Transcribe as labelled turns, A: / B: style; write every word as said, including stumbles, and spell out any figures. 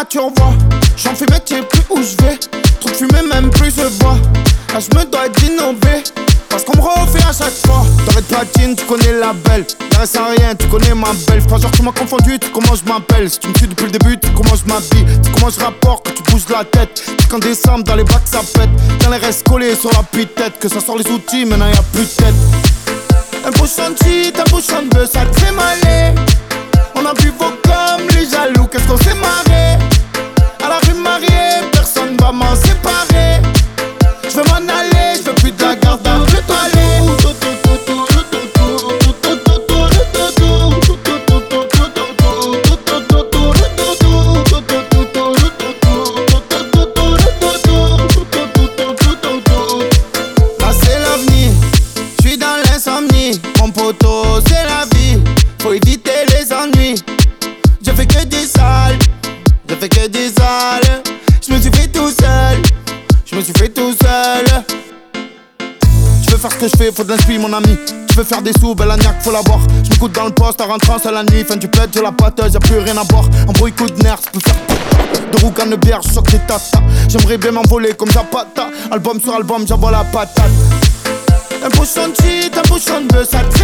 A: nature voit. J'en fais métier, plus où je vais. Trop de fumée, même plus je vois. Là je me dois d'innover, parce qu'on me refait à chaque fois. T'arrêtes platine, tu connais la belle. T'arrêtes à rien, tu connais ma belle. Pas genre tu m'as confondu, tu comment je m'appelle. Si tu me suis depuis le début, tu comment je m'habille. Tu comment je rapporte, que tu bouges la tête. Quand décembre dans les bacs ça pète. Quand les restes collés sur la tête. Que ça sort les outils, maintenant y'a plus de tête. Un bouchon de shit, un bouchon de bœuf, ça te fait maler. On a bu vos comme les jaloux, qu'est-ce qu'on s'est marré. À la rue mariée, personne va m'en séparer. Je veux m'en aller, je veux plus de la garde à vue toilée. Là c'est l'avenir, je suis dans l'insomnie. Mon poteau c'est la vie, faut éviter les ennuis. Je fais que des sales, je fais que des sales. Je me suis fait tout seul, je me suis fait tout seul. Tu veux faire ce que je fais, faut de l'inspi mon ami. Tu veux faire des sous, ben la niaque faut l'avoir. Je m'écoute dans le poste, à rentrant c'est la nuit. Fin du pète, j'ai la pâteuse, y'a plus rien à boire. Un bruit coup de nerfs, ça peut faire de roucan de bière, je choque des tatas. J'aimerais bien m'envoler comme Zapata. Album sur album, j'envoie la patate. Un bouchon de shit, un bouchon de bœuf, ça te